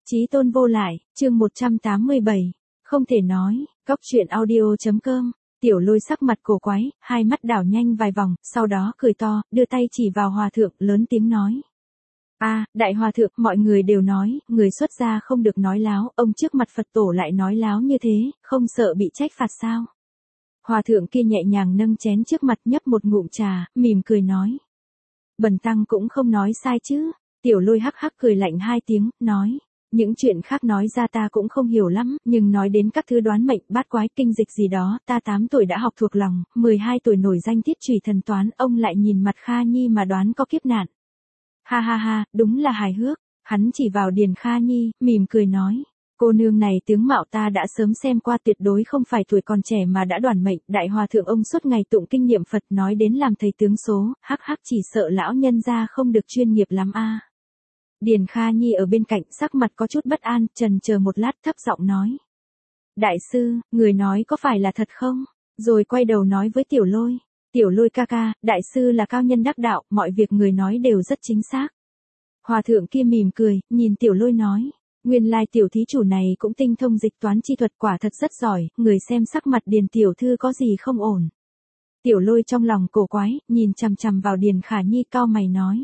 Chí tôn vô lại, chương 187. Không thể nói, góc truyện audio.com. Tiểu Lôi sắc mặt cổ quái, hai mắt đảo nhanh vài vòng, sau đó cười to, đưa tay chỉ vào hòa thượng, lớn tiếng nói. Đại hòa thượng, mọi người đều nói, người xuất gia không được nói láo, ông trước mặt Phật tổ lại nói láo như thế, không sợ bị trách phạt sao? Hòa thượng kia nhẹ nhàng nâng chén trước mặt nhấp một ngụm trà, mỉm cười nói. Bần tăng cũng không nói sai chứ. Tiểu Lôi hắc hắc cười lạnh hai tiếng, nói. Những chuyện khác nói ra ta cũng không hiểu lắm, nhưng nói đến các thứ đoán mệnh, bát quái, kinh dịch gì đó, ta 8 tuổi đã học thuộc lòng, 12 tuổi nổi danh tiết trùy thần toán, ông lại nhìn mặt Kha Nhi mà đoán có kiếp nạn. Ha ha ha, đúng là hài hước. Hắn chỉ vào Điền Kha Nhi, mỉm cười nói. Cô nương này tướng mạo ta đã sớm xem qua, tuyệt đối không phải tuổi còn trẻ mà đã đoản mệnh. Đại hòa thượng ông suốt ngày tụng kinh niệm Phật, nói đến làm thầy tướng số, hắc hắc, chỉ sợ lão nhân gia không được chuyên nghiệp lắm a. Điền Kha Nhi ở bên cạnh sắc mặt có chút bất an, chần chờ một lát thấp giọng nói. Đại sư, người nói có phải là thật không? Rồi quay đầu nói với Tiểu Lôi. Tiểu Lôi ca ca, đại sư là cao nhân đắc đạo, mọi việc người nói đều rất chính xác. Hòa thượng kia mỉm cười, nhìn Tiểu Lôi nói. Nguyên lai tiểu thí chủ này cũng tinh thông dịch toán chi thuật, quả thật rất giỏi, người xem sắc mặt Điền tiểu thư có gì không ổn. Tiểu Lôi trong lòng cổ quái, nhìn chằm chằm vào Điền Khả Nhi cau mày nói.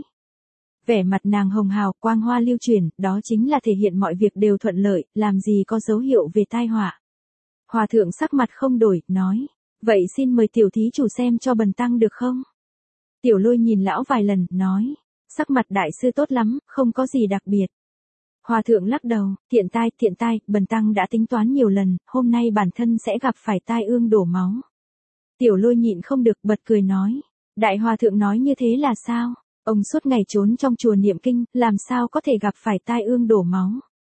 Vẻ mặt nàng hồng hào, quang hoa lưu chuyển, đó chính là thể hiện mọi việc đều thuận lợi, làm gì có dấu hiệu về tai họa. Hòa thượng sắc mặt không đổi, nói, vậy xin mời tiểu thí chủ xem cho bần tăng được không? Tiểu Lôi nhìn lão vài lần, nói, sắc mặt đại sư tốt lắm, không có gì đặc biệt. Hòa thượng lắc đầu, thiện tai, bần tăng đã tính toán nhiều lần, hôm nay bản thân sẽ gặp phải tai ương đổ máu. Tiểu Lôi nhịn không được bật cười nói, đại hòa thượng nói như thế là sao? Ông suốt ngày trốn trong chùa niệm kinh, làm sao có thể gặp phải tai ương đổ máu.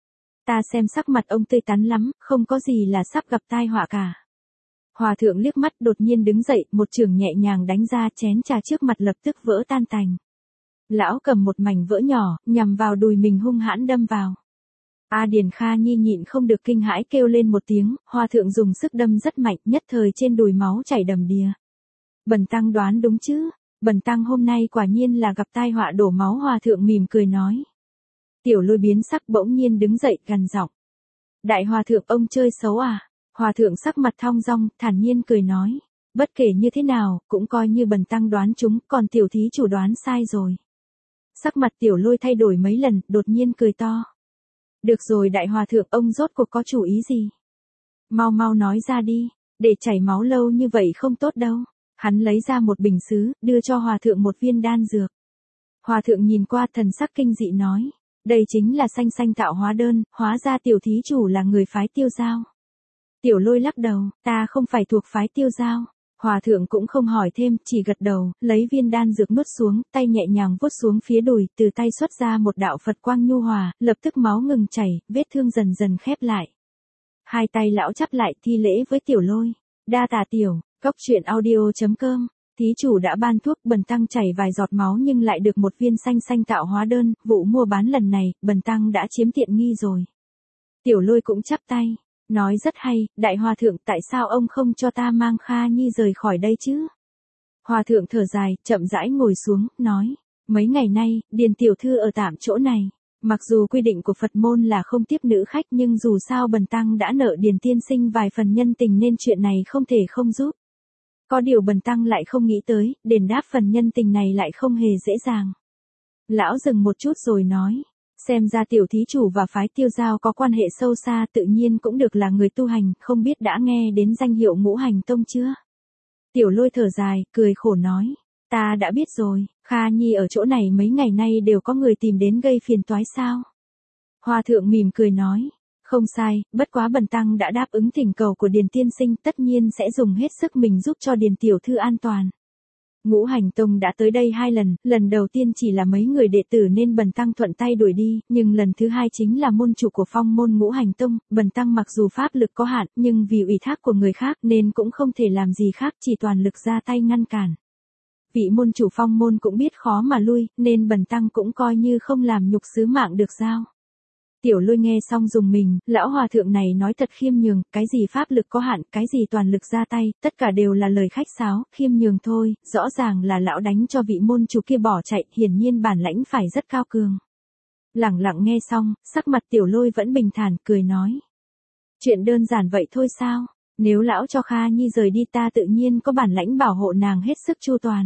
Ta xem sắc mặt ông tươi tắn lắm, không có gì là sắp gặp tai họa cả. Hòa thượng liếc mắt đột nhiên đứng dậy, một chưởng nhẹ nhàng đánh ra, chén trà trước mặt lập tức vỡ tan tành. Lão cầm một mảnh vỡ nhỏ, nhằm vào đùi mình hung hãn đâm vào. Điền Kha Nhi nhịn không được kinh hãi kêu lên một tiếng, hòa thượng dùng sức đâm rất mạnh, nhất thời trên đùi máu chảy đầm đìa. Bần tăng đoán đúng chứ? Bần tăng hôm nay quả nhiên là gặp tai họa đổ máu, hòa thượng mỉm cười nói. Tiểu Lôi biến sắc bỗng nhiên đứng dậy gằn giọng. Đại hòa thượng ông chơi xấu à? Hòa thượng sắc mặt thong dong, thản nhiên cười nói. Bất kể như thế nào, cũng coi như bần tăng đoán chúng, còn tiểu thí chủ đoán sai rồi. Sắc mặt Tiểu Lôi thay đổi mấy lần, đột nhiên cười to. Được rồi đại hòa thượng, ông rốt cuộc có chủ ý gì? Mau mau nói ra đi, để chảy máu lâu như vậy không tốt đâu. Hắn lấy ra một bình sứ, đưa cho hòa thượng một viên đan dược. Hòa thượng nhìn qua thần sắc kinh dị nói. Đây chính là sanh sanh tạo hóa đơn, hóa ra tiểu thí chủ là người phái Tiêu Giao. Tiểu Lôi lắc đầu, ta không phải thuộc phái Tiêu Giao. Hòa thượng cũng không hỏi thêm, chỉ gật đầu, lấy viên đan dược nuốt xuống, tay nhẹ nhàng vuốt xuống phía đùi, từ tay xuất ra một đạo Phật quang nhu hòa, lập tức máu ngừng chảy, vết thương dần dần khép lại. Hai tay lão chắp lại thi lễ với Tiểu Lôi. Đa tạ tiểu. Góc truyện audio.com. Thí chủ đã ban thuốc, bần tăng chảy vài giọt máu nhưng lại được một viên sanh sanh tạo hóa đơn, vụ mua bán lần này, bần tăng đã chiếm tiện nghi rồi. Tiểu Lôi cũng chắp tay, nói rất hay, đại hòa thượng, tại sao ông không cho ta mang Kha Nhi rời khỏi đây chứ? Hòa thượng thở dài, chậm rãi ngồi xuống, nói, mấy ngày nay, Điền tiểu thư ở tạm chỗ này. Mặc dù quy định của Phật môn là không tiếp nữ khách, nhưng dù sao bần tăng đã nợ Điền tiên sinh vài phần nhân tình nên chuyện này không thể không giúp. Có điều bần tăng lại không nghĩ tới, đền đáp phần nhân tình này lại không hề dễ dàng. Lão dừng một chút rồi nói, xem ra tiểu thí chủ và phái Tiêu Giao có quan hệ sâu xa, tự nhiên cũng được là người tu hành, không biết đã nghe đến danh hiệu Ngũ Hành Tông chưa? Tiểu Lôi thở dài, cười khổ nói, ta đã biết rồi, Kha Nhi ở chỗ này mấy ngày nay đều có người tìm đến gây phiền toái sao? Hòa thượng mỉm cười nói. Không sai, bất quá bần tăng đã đáp ứng thỉnh cầu của Điền tiên sinh, tất nhiên sẽ dùng hết sức mình giúp cho Điền tiểu thư an toàn. Ngũ Hành Tông đã tới đây 2 lần, lần đầu tiên chỉ là mấy người đệ tử nên bần tăng thuận tay đuổi đi, nhưng lần thứ 2 chính là môn chủ của phong môn Ngũ Hành Tông, bần tăng mặc dù pháp lực có hạn, nhưng vì ủy thác của người khác nên cũng không thể làm gì khác, chỉ toàn lực ra tay ngăn cản. Vị môn chủ phong môn cũng biết khó mà lui, nên bần tăng cũng coi như không làm nhục sứ mạng được giao. Tiểu Lôi nghe xong dùng mình, lão hòa thượng này nói thật khiêm nhường, cái gì pháp lực có hạn, cái gì toàn lực ra tay, tất cả đều là lời khách sáo, khiêm nhường thôi, rõ ràng là lão đánh cho vị môn chủ kia bỏ chạy, hiển nhiên bản lãnh phải rất cao cường. Lẳng lặng nghe xong, sắc mặt Tiểu Lôi vẫn bình thản, cười nói. Chuyện đơn giản vậy thôi sao, nếu lão cho Kha Nhi rời đi ta tự nhiên có bản lãnh bảo hộ nàng hết sức chu toàn.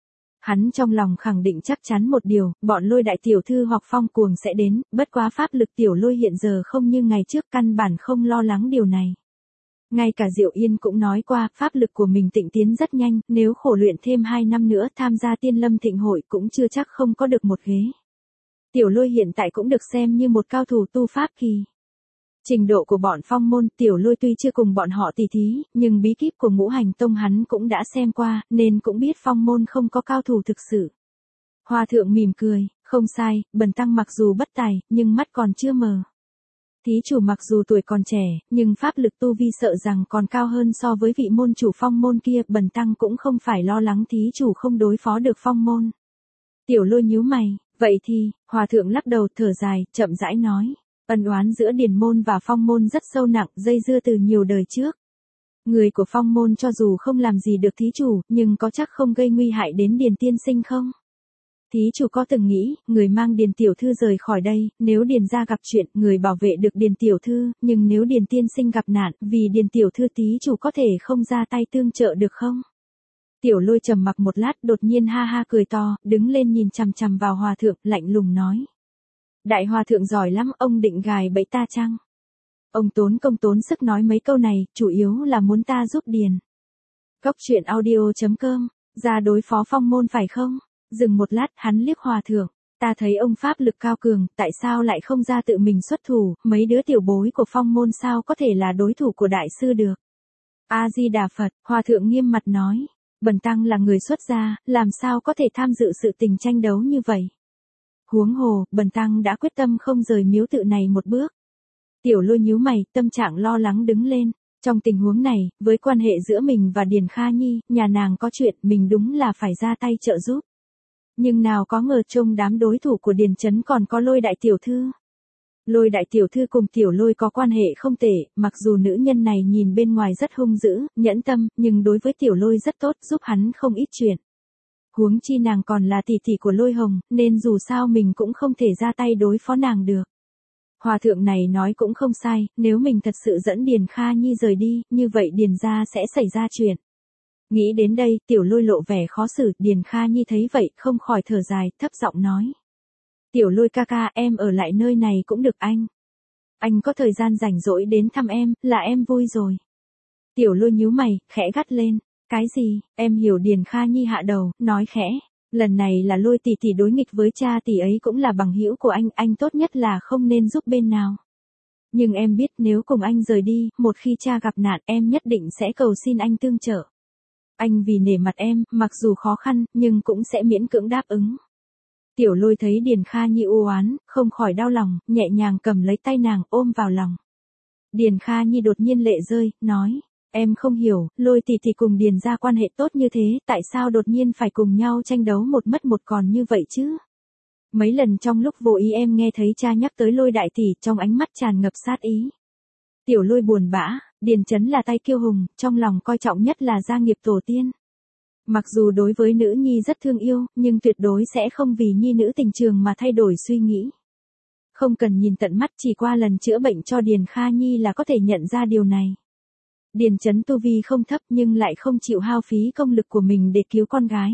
Hắn trong lòng khẳng định chắc chắn một điều, bọn Lôi đại tiểu thư hoặc Phong Cuồng sẽ đến, bất quá pháp lực Tiểu Lôi hiện giờ không như ngày trước, căn bản không lo lắng điều này. Ngay cả Diệu Yên cũng nói qua, pháp lực của mình tịnh tiến rất nhanh, nếu khổ luyện thêm 2 năm nữa tham gia Tiên Lâm Thịnh hội cũng chưa chắc không có được một ghế. Tiểu Lôi hiện tại cũng được xem như một cao thủ tu pháp kỳ. Trình độ của bọn Phong môn, Tiểu Lôi tuy chưa cùng bọn họ tỉ thí, nhưng bí kíp của Ngũ Hành Tông hắn cũng đã xem qua, nên cũng biết Phong môn không có cao thủ thực sự. Hòa thượng mỉm cười, không sai, bần tăng mặc dù bất tài, nhưng mắt còn chưa mờ. Thí chủ mặc dù tuổi còn trẻ, nhưng pháp lực tu vi sợ rằng còn cao hơn so với vị môn chủ Phong môn kia, bần tăng cũng không phải lo lắng thí chủ không đối phó được Phong môn. Tiểu Lôi nhíu mày, vậy thì, Hòa thượng lắc đầu thở dài, chậm rãi nói. Ân oán giữa Điền môn và Phong môn rất sâu nặng, dây dưa từ nhiều đời trước. Người của Phong môn cho dù không làm gì được thí chủ, nhưng có chắc không gây nguy hại đến Điền tiên sinh không? Thí chủ có từng nghĩ, người mang Điền tiểu thư rời khỏi đây, nếu Điền gia gặp chuyện, người bảo vệ được Điền tiểu thư, nhưng nếu Điền tiên sinh gặp nạn, vì Điền tiểu thư thí chủ có thể không ra tay tương trợ được không? Tiểu Lôi trầm mặc một lát, đột nhiên ha ha cười to, đứng lên nhìn chằm chằm vào Hòa thượng, lạnh lùng nói. Đại Hòa thượng giỏi lắm, ông định gài bẫy ta chăng? Ông tốn công tốn sức nói mấy câu này, chủ yếu là muốn ta giúp Điền. Cốc truyện audio.com, ra đối phó Phong môn phải không? Dừng một lát, hắn liếc Hòa thượng. Ta thấy ông pháp lực cao cường, tại sao lại không ra tự mình xuất thủ, mấy đứa tiểu bối của Phong môn sao có thể là đối thủ của đại sư được? A-di-đà Phật, Hòa thượng nghiêm mặt nói. Bần tăng là người xuất gia, làm sao có thể tham dự sự tình tranh đấu như vậy? Huống hồ, bần tăng đã quyết tâm không rời miếu tự này một bước. Tiểu Lôi nhíu mày, tâm trạng lo lắng đứng lên. Trong tình huống này, với quan hệ giữa mình và Điền Kha Nhi, nhà nàng có chuyện, mình đúng là phải ra tay trợ giúp. Nhưng nào có ngờ trong đám đối thủ của Điền Chấn còn có Lôi đại tiểu thư. Lôi đại tiểu thư cùng Tiểu Lôi có quan hệ không tệ, mặc dù nữ nhân này nhìn bên ngoài rất hung dữ, nhẫn tâm, nhưng đối với Tiểu Lôi rất tốt, giúp hắn không ít chuyện. Huống chi nàng còn là tỷ tỷ của Lôi Hồng, nên dù sao mình cũng không thể ra tay đối phó nàng được. Hòa thượng này nói cũng không sai, nếu mình thật sự dẫn Điền Kha Nhi rời đi, như vậy Điền gia sẽ xảy ra chuyện. Nghĩ đến đây, Tiểu Lôi lộ vẻ khó xử, Điền Kha Nhi thấy vậy, không khỏi thở dài, thấp giọng nói. Tiểu Lôi ca ca, em ở lại nơi này cũng được anh. Anh có thời gian rảnh rỗi đến thăm em, là em vui rồi. Tiểu Lôi nhíu mày, khẽ gắt lên. Cái gì, em hiểu. Điền Kha Nhi hạ đầu, nói khẽ. Lần này là Lôi tỷ tỷ đối nghịch với cha tỷ ấy cũng là bằng hữu của anh tốt nhất là không nên giúp bên nào. Nhưng em biết nếu cùng anh rời đi, một khi cha gặp nạn em nhất định sẽ cầu xin anh tương trợ. Anh vì nể mặt em, mặc dù khó khăn, nhưng cũng sẽ miễn cưỡng đáp ứng. Tiểu Lôi thấy Điền Kha Nhi u oán, không khỏi đau lòng, nhẹ nhàng cầm lấy tay nàng, ôm vào lòng. Điền Kha Nhi đột nhiên lệ rơi, nói. Em không hiểu, Lôi tỷ tỷ cùng Điền gia quan hệ tốt như thế, tại sao đột nhiên phải cùng nhau tranh đấu một mất một còn như vậy chứ? Mấy lần trong lúc vô ý em nghe thấy cha nhắc tới Lôi đại tỷ, trong ánh mắt tràn ngập sát ý. Tiểu Lôi buồn bã, Điền Chấn là tay kiêu hùng, trong lòng coi trọng nhất là gia nghiệp tổ tiên. Mặc dù đối với nữ nhi rất thương yêu, nhưng tuyệt đối sẽ không vì nhi nữ tình trường mà thay đổi suy nghĩ. Không cần nhìn tận mắt, chỉ qua lần chữa bệnh cho Điền Kha Nhi là có thể nhận ra điều này. Điền Chấn tu vi không thấp nhưng lại không chịu hao phí công lực của mình để cứu con gái.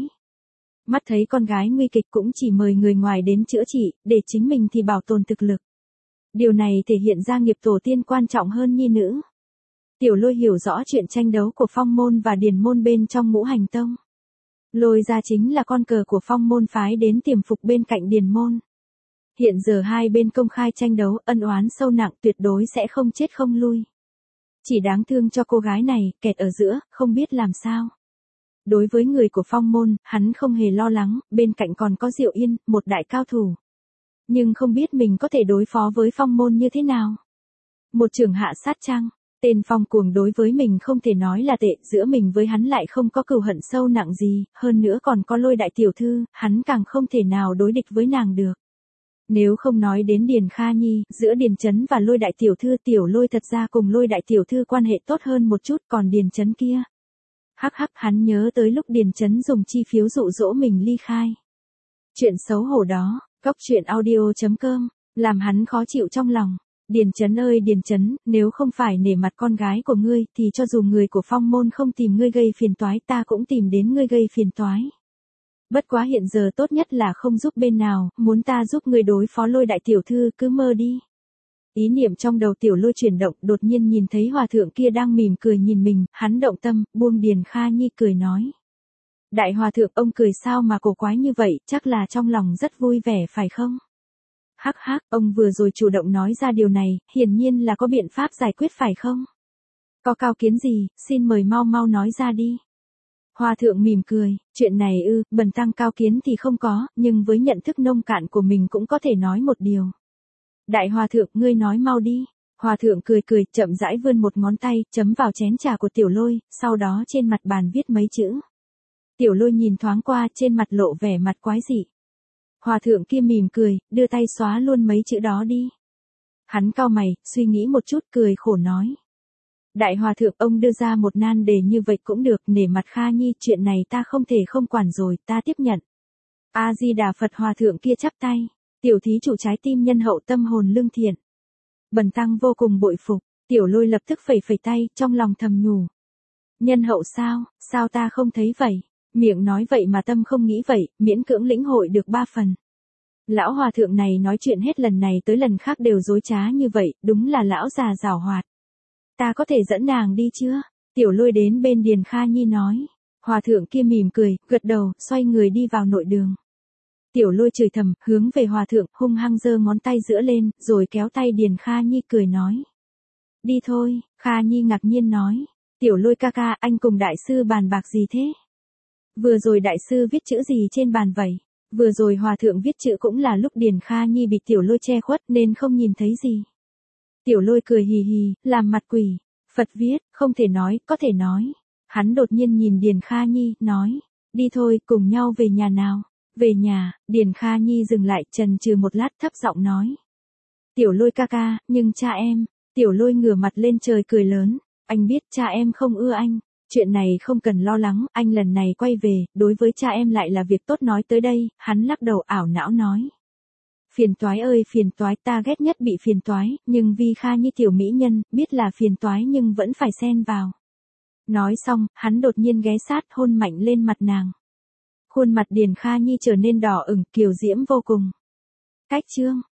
Mắt thấy con gái nguy kịch cũng chỉ mời người ngoài đến chữa trị, để chính mình thì bảo tồn thực lực. Điều này thể hiện gia nghiệp tổ tiên quan trọng hơn nhi nữ. Tiểu Lôi hiểu rõ chuyện tranh đấu của Phong môn và Điền môn bên trong Ngũ Hành Tông. Lôi gia chính là con cờ của Phong môn phái đến tiềm phục bên cạnh Điền môn. Hiện giờ hai bên công khai tranh đấu, ân oán sâu nặng, tuyệt đối sẽ không chết không lui. Chỉ đáng thương cho cô gái này, kẹt ở giữa, không biết làm sao. Đối với người của Phong môn, hắn không hề lo lắng, bên cạnh còn có Diệu Yên, một đại cao thủ. Nhưng không biết mình có thể đối phó với Phong môn như thế nào. Một trường hạ sát chăng? Tên Phong Cuồng đối với mình không thể nói là tệ, giữa mình với hắn lại không có cừu hận sâu nặng gì, hơn nữa còn có Lôi đại tiểu thư, hắn càng không thể nào đối địch với nàng được. Nếu không nói đến Điền Kha Nhi, giữa Điền Chấn và Lôi đại tiểu thư, Tiểu Lôi thật ra cùng Lôi đại tiểu thư quan hệ tốt hơn một chút, còn Điền Chấn kia. Hắc hắc, hắn nhớ tới lúc Điền Chấn dùng chi phiếu dụ dỗ mình ly khai. Chuyện xấu hổ đó, cốc truyện audio.com làm hắn khó chịu trong lòng. Điền Chấn ơi Điền Chấn, nếu không phải nể mặt con gái của ngươi thì cho dù người của Phong môn không tìm ngươi gây phiền toái ta cũng tìm đến ngươi gây phiền toái. Bất quá hiện giờ tốt nhất là không giúp bên nào, muốn ta giúp ngươi đối phó Lôi đại tiểu thư cứ mơ đi. Ý niệm trong đầu Tiểu Lôi chuyển động, đột nhiên nhìn thấy hòa thượng kia đang mỉm cười nhìn mình, hắn động tâm, buông Điền Kha Nhi cười nói. Đại hòa thượng ông cười sao mà cổ quái như vậy, chắc là trong lòng rất vui vẻ phải không? Hắc hắc, ông vừa rồi chủ động nói ra điều này, hiển nhiên là có biện pháp giải quyết phải không? Có cao kiến gì, xin mời mau mau nói ra đi. Hòa thượng mỉm cười, chuyện này bần tăng cao kiến thì không có, nhưng với nhận thức nông cạn của mình cũng có thể nói một điều. Đại hòa thượng ngươi nói mau đi. Hòa thượng cười cười, chậm rãi vươn một ngón tay, chấm vào chén trà của Tiểu Lôi, sau đó trên mặt bàn viết mấy chữ. Tiểu Lôi nhìn thoáng qua, trên mặt lộ vẻ mặt quái dị. Hòa thượng kia mỉm cười, đưa tay xóa luôn mấy chữ đó đi. Hắn cau mày, suy nghĩ một chút cười khổ nói. Đại hòa thượng ông đưa ra một nan đề như vậy cũng được, nể mặt Kha Nhi, chuyện này ta không thể không quản rồi, ta tiếp nhận. A-di-đà Phật. Hòa thượng kia chắp tay. Tiểu thí chủ trái tim nhân hậu tâm hồn lương thiện. Bần tăng vô cùng bội phục. Tiểu Lôi lập tức phẩy phẩy tay, trong lòng thầm nhủ. Nhân hậu sao, sao ta không thấy vậy? Miệng nói vậy mà tâm không nghĩ vậy, miễn cưỡng lĩnh hội được 3 phần. Lão hòa thượng này nói chuyện hết lần này tới lần khác đều dối trá như vậy, đúng là lão già giảo hoạt. Ta có thể dẫn nàng đi chưa? Tiểu Lôi đến bên Điền Kha Nhi nói. Hòa thượng kia mỉm cười, gật đầu, xoay người đi vào nội đường. Tiểu Lôi chửi thầm, hướng về hòa thượng, hung hăng giơ ngón tay giữa lên, rồi kéo tay Điền Kha Nhi cười nói. Đi thôi. Kha Nhi ngạc nhiên nói. Tiểu Lôi ca ca, anh cùng đại sư bàn bạc gì thế? Vừa rồi đại sư viết chữ gì trên bàn vậy? Vừa rồi hòa thượng viết chữ cũng là lúc Điền Kha Nhi bị Tiểu Lôi che khuất nên không nhìn thấy gì. Tiểu Lôi cười hì hì, làm mặt quỷ. Phật viết, không thể nói, có thể nói. Hắn đột nhiên nhìn Điền Kha Nhi, nói. Đi thôi, cùng nhau về nhà nào. Về nhà. Điền Kha Nhi dừng lại, chần chừ một lát, thấp giọng nói. Tiểu Lôi ca ca, nhưng cha em. Tiểu Lôi ngửa mặt lên trời cười lớn. Anh biết cha em không ưa anh. Chuyện này không cần lo lắng, anh lần này quay về, đối với cha em lại là việc tốt. Nói tới đây, hắn lắc đầu ảo não nói. Phiền toái ơi phiền toái, ta ghét nhất bị phiền toái, nhưng vì Kha Nhi tiểu mỹ nhân, biết là phiền toái nhưng vẫn phải xen vào. Nói xong, hắn đột nhiên ghé sát hôn mạnh lên mặt nàng. Khuôn mặt Điền Kha Nhi trở nên đỏ ửng, kiều diễm vô cùng. Cách chương